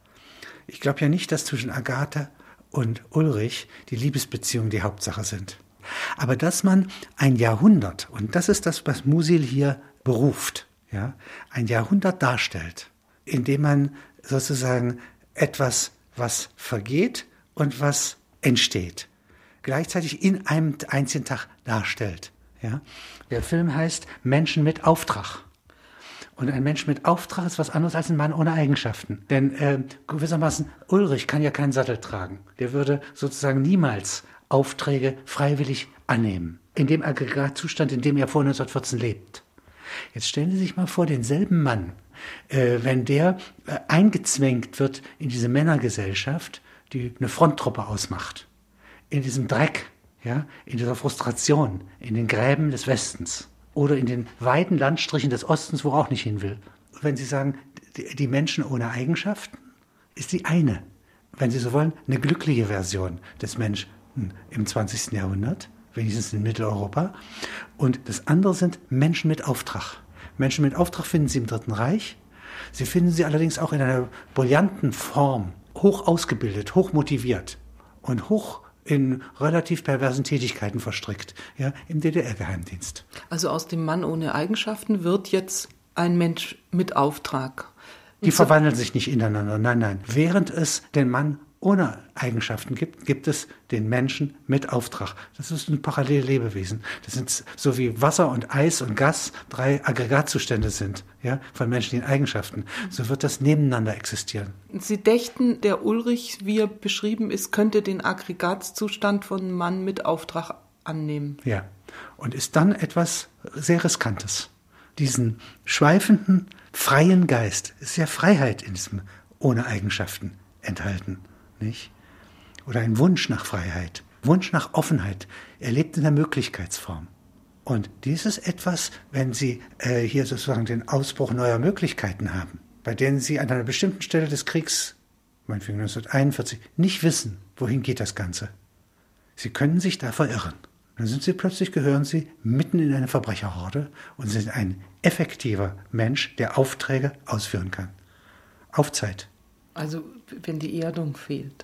Ich glaube ja nicht, dass zwischen Agathe und Ulrich die Liebesbeziehungen die Hauptsache sind. Aber dass man ein Jahrhundert, und das ist das, was Musil hier beruft, ja, ein Jahrhundert darstellt, indem man sozusagen etwas, was vergeht und was entsteht, gleichzeitig in einem einzigen Tag darstellt. Ja. Der Film heißt Menschen mit Auftrag. Und ein Mensch mit Auftrag ist was anderes als ein Mann ohne Eigenschaften. Denn äh, gewissermaßen, Ulrich kann ja keinen Sattel tragen. Der würde sozusagen niemals Aufträge freiwillig annehmen. In dem Aggregatzustand, in dem er vor neunzehnhundertvierzehn lebt. Jetzt stellen Sie sich mal vor, denselben Mann, äh, wenn der äh, eingezwängt wird in diese Männergesellschaft, die eine Fronttruppe ausmacht. In diesem Dreck, ja, in dieser Frustration, in den Gräben des Westens. Oder in den weiten Landstrichen des Ostens, wo er auch nicht hin will. Wenn Sie sagen, die Menschen ohne Eigenschaften, ist die eine, wenn Sie so wollen, eine glückliche Version des Menschen im zwanzigsten Jahrhundert, wenigstens in Mitteleuropa. Und das andere sind Menschen mit Auftrag. Menschen mit Auftrag finden Sie im Dritten Reich. Sie finden sie allerdings auch in einer brillanten Form, hoch ausgebildet, hoch motiviert und hoch in relativ perversen Tätigkeiten verstrickt, ja, im D D R-Geheimdienst. Also aus dem Mann ohne Eigenschaften wird jetzt ein Mensch mit Auftrag. Die verwandeln sich nicht ineinander, nein, nein. Während es den Mann ohne Eigenschaften gibt, gibt es den Menschen mit Auftrag. Das ist ein parallele Lebewesen. Das sind so wie Wasser und Eis und Gas drei Aggregatzustände sind, ja, von menschlichen Eigenschaften. So wird das nebeneinander existieren. Sie dächten, der Ulrich, wie er beschrieben ist, könnte den Aggregatzustand von Mann mit Auftrag annehmen. Ja, und ist dann etwas sehr Riskantes. Diesen schweifenden, freien Geist, ist ja Freiheit in diesem ohne Eigenschaften enthalten. Nicht? Oder ein Wunsch nach Freiheit, Wunsch nach Offenheit. Er lebt in der Möglichkeitsform. Und dies ist etwas, wenn Sie äh, hier sozusagen den Ausbruch neuer Möglichkeiten haben, bei denen Sie an einer bestimmten Stelle des Kriegs, meinetwegen neunzehnhunderteinundvierzig, nicht wissen, wohin geht das Ganze. Sie können sich da verirren. Dann sind Sie plötzlich, gehören Sie mitten in eine Verbrecherhorde und sind ein effektiver Mensch, der Aufträge ausführen kann. Auf Zeit. Also wenn die Erdung fehlt.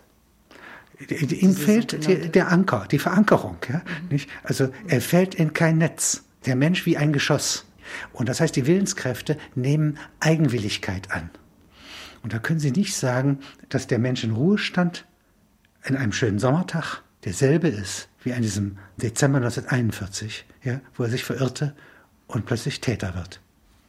Ihm fehlt die, der Anker, die Verankerung. Ja? Mhm. Nicht? Also er fällt in kein Netz. Der Mensch wie ein Geschoss. Und das heißt, die Willenskräfte nehmen Eigenwilligkeit an. Und da können Sie nicht sagen, dass der Mensch in Ruhestand an einem schönen Sommertag derselbe ist wie an diesem Dezember neunzehnhunderteinundvierzig, ja, wo er sich verirrte und plötzlich Täter wird.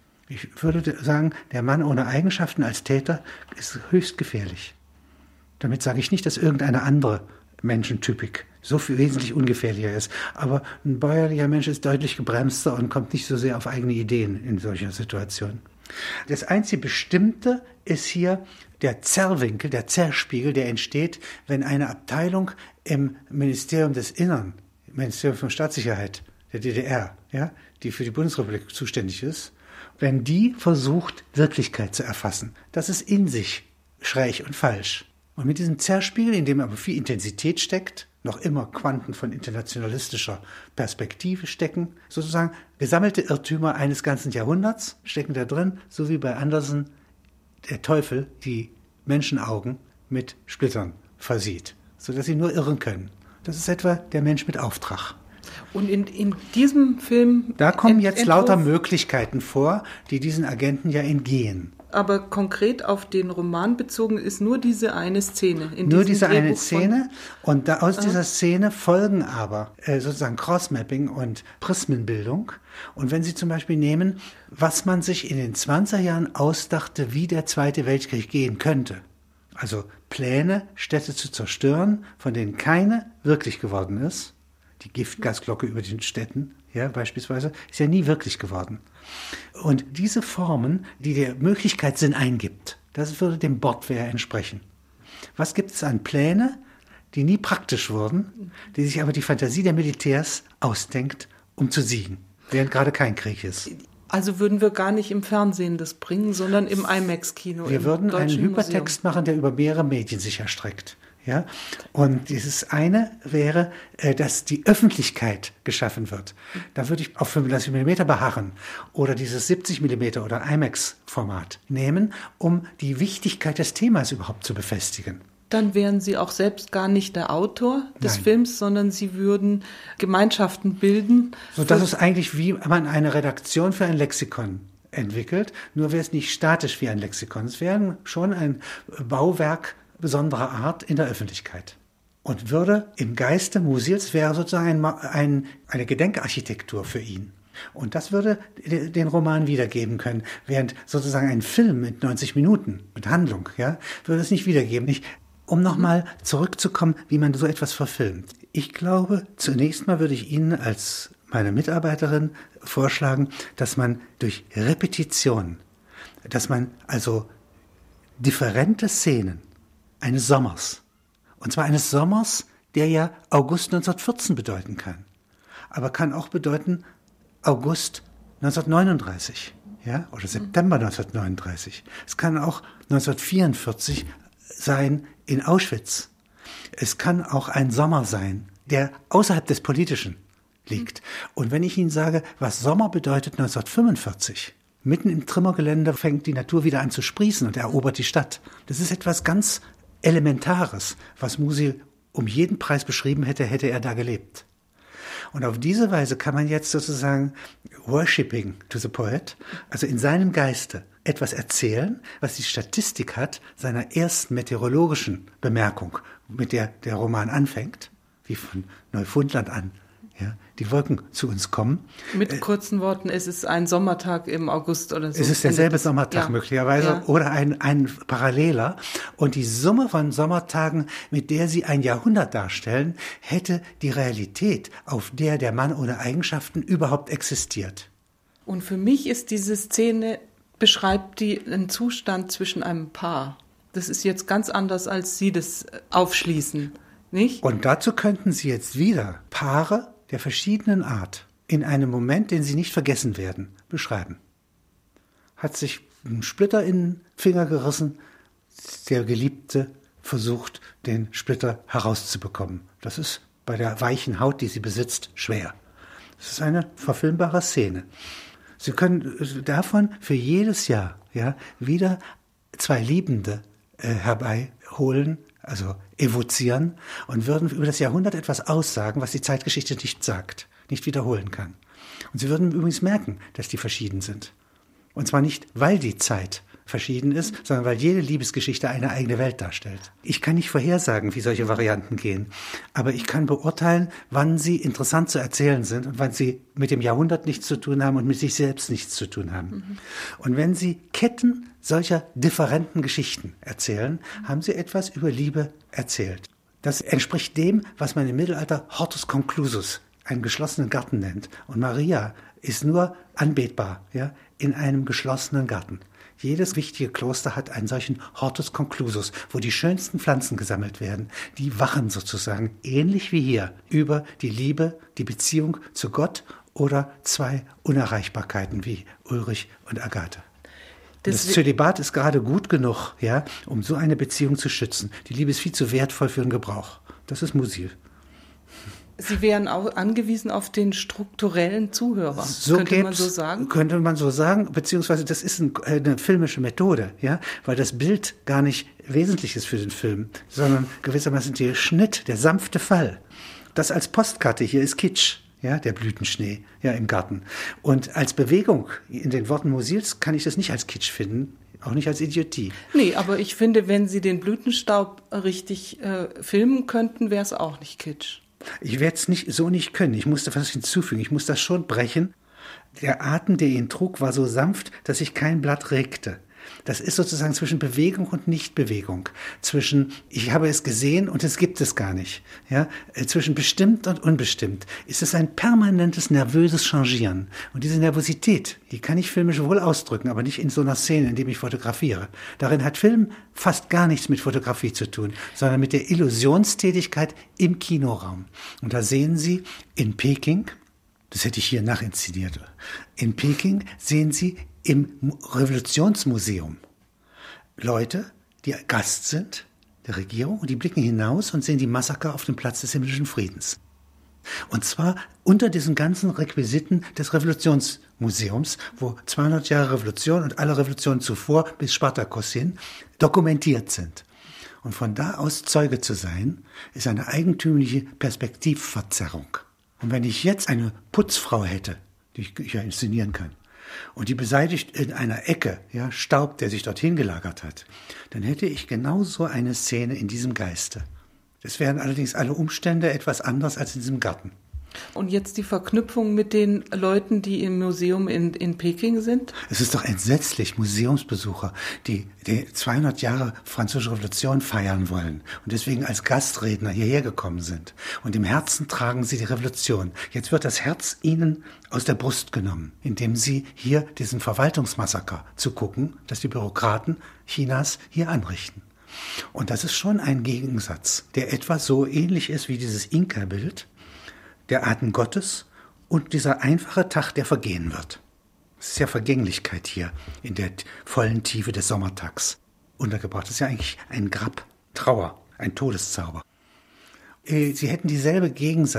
Ich würde sagen, der Mann ohne Eigenschaften als Täter ist höchst gefährlich. Damit sage ich nicht, dass irgendeine andere Menschentypik so viel wesentlich ungefährlicher ist. Aber ein bäuerlicher Mensch ist deutlich gebremster und kommt nicht so sehr auf eigene Ideen in solcher Situation. Das einzige Bestimmte ist hier der Zerrwinkel, der Zerrspiegel, der entsteht, wenn eine Abteilung im Ministerium des Innern, Ministerium für Staatssicherheit der D D R, ja, die für die Bundesrepublik zuständig ist, wenn die versucht, Wirklichkeit zu erfassen. Das ist in sich schräg und falsch. Und mit diesem Zerrspiegel, in dem aber viel Intensität steckt, noch immer Quanten von internationalistischer Perspektive stecken, sozusagen gesammelte Irrtümer eines ganzen Jahrhunderts stecken da drin, so wie bei Andersen der Teufel die Menschenaugen mit Splittern versieht, sodass sie nur irren können. Das ist etwa der Mensch mit Auftrag. Und in, in diesem Film... Da kommen jetzt lauter Möglichkeiten vor, die diesen Agenten ja entgehen. Aber konkret auf den Roman bezogen ist nur diese eine Szene. In nur diese eine Szene. Und da, aus Aha. dieser Szene folgen aber äh, sozusagen Crossmapping und Prismenbildung. Und wenn Sie zum Beispiel nehmen, was man sich in den zwanziger Jahren ausdachte, wie der Zweite Weltkrieg gehen könnte. Also Pläne, Städte zu zerstören, von denen keine wirklich geworden ist. Die Giftgasglocke über den Städten, ja, beispielsweise, ist ja nie wirklich geworden. Und diese Formen, die der Möglichkeitssinn eingibt, das würde dem Bordwehr entsprechen. Was gibt es an Pläne, die nie praktisch wurden, die sich aber die Fantasie der Militärs ausdenkt, um zu siegen? während gerade kein Krieg ist. Also würden wir gar nicht im Fernsehen das bringen, sondern im IMAX-Kino. Wir würden einen Hypertext Museum machen, der über mehrere Medien sich erstreckt. Ja? Und dieses eine wäre, dass die Öffentlichkeit geschaffen wird. Da würde ich auf fünfunddreißig Millimeter beharren oder dieses siebzig Millimeter oder IMAX-Format nehmen, um die Wichtigkeit des Themas überhaupt zu befestigen. Dann wären Sie auch selbst gar nicht der Autor des Nein. Films, sondern Sie würden Gemeinschaften bilden. So, das ist eigentlich, wie man eine Redaktion für ein Lexikon entwickelt, nur wäre es nicht statisch wie ein Lexikon. Es wäre schon ein Bauwerk besonderer Art in der Öffentlichkeit. Und würde im Geiste Musils wäre sozusagen ein, ein, eine Gedenkarchitektur für ihn. Und das würde den Roman wiedergeben können, während sozusagen ein Film mit neunzig Minuten, mit Handlung, ja, würde es nicht wiedergeben. Ich, um nochmal zurückzukommen, wie man so etwas verfilmt. Ich glaube, zunächst mal würde ich Ihnen als meine Mitarbeiterin vorschlagen, dass man durch Repetition, dass man also differente Szenen eines Sommers, und zwar eines Sommers, der ja August neunzehnhundertvierzehn bedeuten kann, aber kann auch bedeuten August neunzehnhundertneununddreißig, ja, oder September neunzehnhundertneununddreißig. Es kann auch neunzehnhundertvierundvierzig sein in Auschwitz. Es kann auch ein Sommer sein, der außerhalb des Politischen liegt. Und wenn ich Ihnen sage, was Sommer bedeutet neunzehnhundertfünfundvierzig, mitten im Trümmergelände fängt die Natur wieder an zu sprießen und erobert die Stadt. Das ist etwas ganz Elementares, was Musil um jeden Preis beschrieben hätte, hätte er da gelebt. Und auf diese Weise kann man jetzt sozusagen worshipping to the poet, also in seinem Geiste etwas erzählen, was die Statistik hat seiner ersten meteorologischen Bemerkung, mit der der Roman anfängt, wie von Neufundland an, ja, die Wolken zu uns kommen. Mit äh, kurzen Worten, es ist ein Sommertag im August oder so. Es ist derselbe Sommertag ja. möglicherweise ja. oder ein, ein paralleler. Und die Summe von Sommertagen, mit der sie ein Jahrhundert darstellen, hätte die Realität, auf der der Mann ohne Eigenschaften überhaupt existiert. Und für mich ist diese Szene, beschreibt die einen Zustand zwischen einem Paar. Das ist jetzt ganz anders, als Sie das aufschließen, nicht? Und dazu könnten Sie jetzt wieder Paare der verschiedenen Art in einem Moment, den Sie nicht vergessen werden, beschreiben. Hat sich ein Splitter in den Finger gerissen, der Geliebte versucht, den Splitter herauszubekommen. Das ist bei der weichen Haut, die sie besitzt, schwer. Das ist eine verfilmbare Szene. Sie können davon für jedes Jahr ja, wieder zwei Liebende äh, herbeiholen, also evozieren, und würden über das Jahrhundert etwas aussagen, was die Zeitgeschichte nicht sagt, nicht wiederholen kann. Und Sie würden übrigens merken, dass die verschieden sind. Und zwar nicht, weil die Zeit verschieden ist, sondern weil jede Liebesgeschichte eine eigene Welt darstellt. Ich kann nicht vorhersagen, wie solche Varianten gehen, aber ich kann beurteilen, wann sie interessant zu erzählen sind und wann sie mit dem Jahrhundert nichts zu tun haben und mit sich selbst nichts zu tun haben. Mhm. Und wenn Sie Ketten solcher differenten Geschichten erzählen, haben Sie etwas über Liebe erzählt. Das entspricht dem, was man im Mittelalter Hortus conclusus, einen geschlossenen Garten nennt. Und Maria ist nur anbetbar, ja, in einem geschlossenen Garten. Jedes wichtige Kloster hat einen solchen Hortus conclusus, wo die schönsten Pflanzen gesammelt werden. Die wachen sozusagen, ähnlich wie hier, über die Liebe, die Beziehung zu Gott oder zwei Unerreichbarkeiten wie Ulrich und Agathe. Das, das Zölibat ist gerade gut genug, ja, um so eine Beziehung zu schützen. Die Liebe ist viel zu wertvoll für den Gebrauch. Das ist Musil. Sie wären auch angewiesen auf den strukturellen Zuhörer, so könnte man so sagen? Könnte man so sagen, beziehungsweise das ist ein, eine filmische Methode, ja, weil das Bild gar nicht wesentlich ist für den Film, sondern gewissermaßen der Schnitt, der sanfte Fall. Das als Postkarte hier ist Kitsch, ja, der Blütenschnee, ja, im Garten. Und als Bewegung in den Worten Musils kann ich das nicht als Kitsch finden, auch nicht als Idiotie. Nee, aber ich finde, wenn Sie den Blütenstaub richtig äh, filmen könnten, wäre es auch nicht Kitsch. Ich werde es nicht, so nicht können. Ich musste was hinzufügen. Ich muss das schon brechen. Der Atem, der ihn trug, war so sanft, dass sich kein Blatt regte. Das ist sozusagen zwischen Bewegung und Nichtbewegung. Zwischen ich habe es gesehen und es gibt es gar nicht. Ja? Zwischen bestimmt und unbestimmt. Ist es ein permanentes, nervöses Changieren. Und diese Nervosität, die kann ich filmisch wohl ausdrücken, aber nicht in so einer Szene, in der ich fotografiere. Darin hat Film fast gar nichts mit Fotografie zu tun, sondern mit der Illusionstätigkeit im Kinoraum. Und da sehen Sie in Peking Das hätte ich hier nachinszeniert. In Peking sehen Sie im Revolutionsmuseum Leute, die Gast sind der Regierung, und die blicken hinaus und sehen die Massaker auf dem Platz des himmlischen Friedens. Und zwar unter diesen ganzen Requisiten des Revolutionsmuseums, wo zweihundert Jahre Revolution und alle Revolutionen zuvor bis Spartakus hin dokumentiert sind. Und von da aus Zeuge zu sein, ist eine eigentümliche Perspektivverzerrung. Und wenn ich jetzt eine Putzfrau hätte, die ich ja inszenieren kann, und die beseitigt in einer Ecke, ja, Staub, der sich dorthin gelagert hat, dann hätte ich genau so eine Szene in diesem Geiste. Es wären allerdings alle Umstände etwas anders als in diesem Garten. Und jetzt die Verknüpfung mit den Leuten, die im Museum in, in Peking sind? Es ist doch entsetzlich, Museumsbesucher, die, die zweihundert Jahre Französische Revolution feiern wollen und deswegen als Gastredner hierher gekommen sind. Und im Herzen tragen sie die Revolution. Jetzt wird das Herz ihnen aus der Brust genommen, indem sie hier diesen Verwaltungsmassaker zugucken, das die Bürokraten Chinas hier anrichten. Und das ist schon ein Gegensatz, der etwa so ähnlich ist wie dieses Inka-Bild, der Atem Gottes und dieser einfache Tag, der vergehen wird. Es ist ja Vergänglichkeit hier in der vollen Tiefe des Sommertags untergebracht. Das ist ja eigentlich ein Grab, Trauer, ein Todeszauber. Sie hätten dieselbe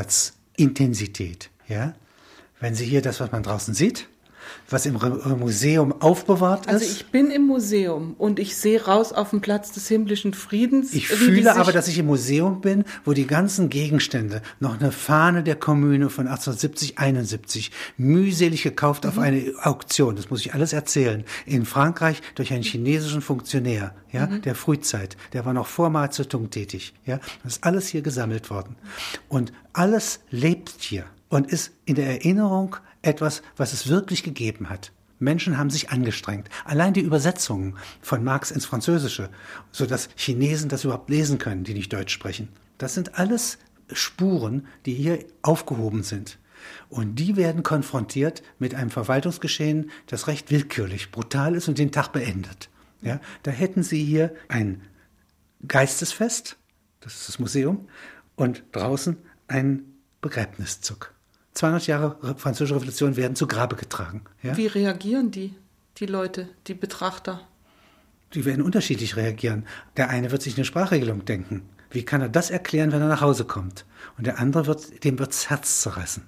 Gegensatzintensität, ja, wenn Sie hier das, was man draußen sieht, was im Museum aufbewahrt ist. Also ich bin im Museum und ich sehe raus auf den Platz des himmlischen Friedens. Ich fühle aber, dass ich im Museum bin, wo die ganzen Gegenstände, noch eine Fahne der Kommune von achtzehnhundertsiebzig, einundsiebzig, mühselig gekauft mhm. auf eine Auktion, das muss ich alles erzählen, in Frankreich durch einen chinesischen Funktionär, ja, mhm. der Frühzeit, der war noch vor Mao Zedong tätig, ja, das ist alles hier gesammelt worden. Und alles lebt hier und ist in der Erinnerung etwas, was es wirklich gegeben hat. Menschen haben sich angestrengt. Allein die Übersetzungen von Marx ins Französische, sodass Chinesen das überhaupt lesen können, die nicht Deutsch sprechen. Das sind alles Spuren, die hier aufgehoben sind. Und die werden konfrontiert mit einem Verwaltungsgeschehen, das recht willkürlich, brutal ist und den Tag beendet. Ja, da hätten Sie hier ein Geistesfest, das ist das Museum, und draußen einen Begräbniszug. zweihundert Jahre Französische Revolution werden zu Grabe getragen. Ja? Wie reagieren die, die Leute, die Betrachter? Die werden unterschiedlich reagieren. Der eine wird sich eine Sprachregelung denken. Wie kann er das erklären, wenn er nach Hause kommt? Und der andere wird, dem wird das Herz zerrissen.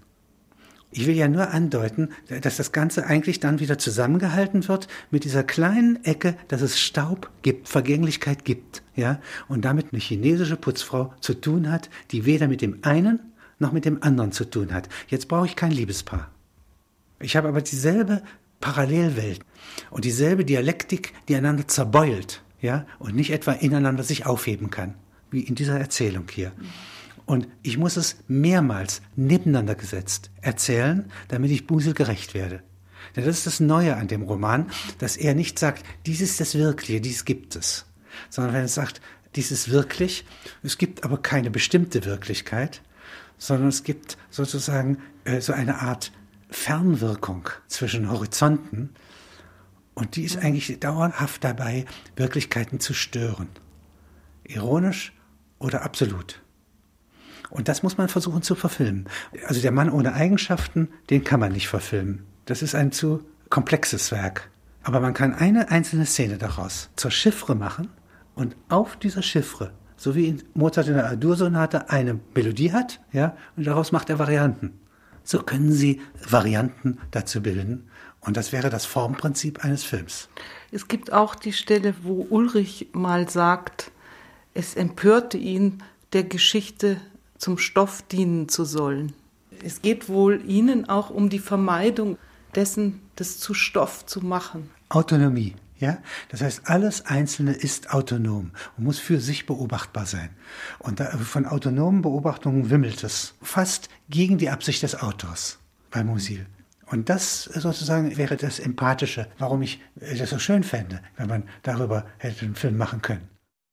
Ich will ja nur andeuten, dass das Ganze eigentlich dann wieder zusammengehalten wird mit dieser kleinen Ecke, dass es Staub gibt, Vergänglichkeit gibt, ja, und damit eine chinesische Putzfrau zu tun hat, die weder mit dem einen noch mit dem anderen zu tun hat. Jetzt brauche ich kein Liebespaar. Ich habe aber dieselbe Parallelwelt und dieselbe Dialektik, die einander zerbeult, ja, und nicht etwa ineinander sich aufheben kann, wie in dieser Erzählung hier. Und ich muss es mehrmals nebeneinander gesetzt erzählen, damit ich Busel gerecht werde. Denn das ist das Neue an dem Roman, dass er nicht sagt, dies ist das Wirkliche, dies gibt es, sondern wenn er sagt, dies ist wirklich, es gibt aber keine bestimmte Wirklichkeit, sondern es gibt sozusagen äh, so eine Art Fernwirkung zwischen Horizonten und die ist eigentlich dauerhaft dabei, Wirklichkeiten zu stören. Ironisch oder absolut. Und das muss man versuchen zu verfilmen. Also der Mann ohne Eigenschaften, den kann man nicht verfilmen. Das ist ein zu komplexes Werk. Aber man kann eine einzelne Szene daraus zur Chiffre machen und auf dieser Chiffre, so wie Mozart in der A-Dur-Sonate eine Melodie hat, ja, und daraus macht er Varianten. So können Sie Varianten dazu bilden. Und das wäre das Formprinzip eines Films. Es gibt auch die Stelle, wo Ulrich mal sagt, es empörte ihn, der Geschichte zum Stoff dienen zu sollen. Es geht wohl Ihnen auch um die Vermeidung dessen, das zu Stoff zu machen. Autonomie. Ja, das heißt, alles Einzelne ist autonom und muss für sich beobachtbar sein. Und da, von autonomen Beobachtungen wimmelt es. Fast gegen die Absicht des Autors bei Musil. Und das sozusagen wäre das Empathische, warum ich das so schön fände, wenn man darüber hätte einen Film machen können.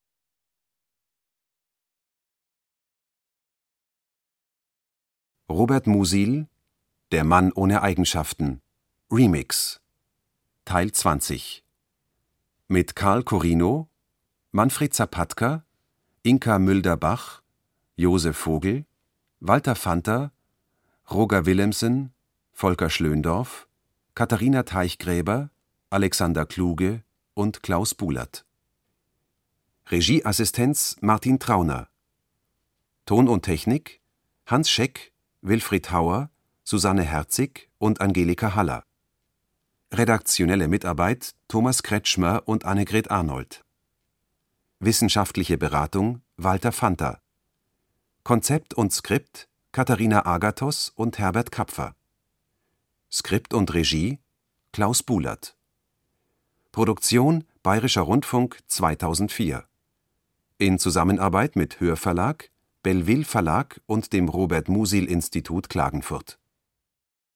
Robert Musil, Der Mann ohne Eigenschaften, Remix, Teil zwanzig. Mit Karl Corino, Manfred Zapatka, Inka Mülder-Bach, Josef Vogel, Walter Fanta, Roger Willemsen, Volker Schlöndorff, Katharina Teichgräber, Alexander Kluge und Klaus Bulert. Regieassistenz Martin Trauner. Ton und Technik Hans Scheck, Wilfried Hauer, Susanne Herzig und Angelika Haller. Redaktionelle Mitarbeit Thomas Kretschmer und Annegret Arnold. Wissenschaftliche Beratung Walter Fanta. Konzept und Skript Katharina Agathos und Herbert Kapfer. Skript und Regie Klaus Bulert. Produktion Bayerischer Rundfunk zweitausendvier. In Zusammenarbeit mit Hörverlag, Belleville Verlag und dem Robert Musil Institut Klagenfurt.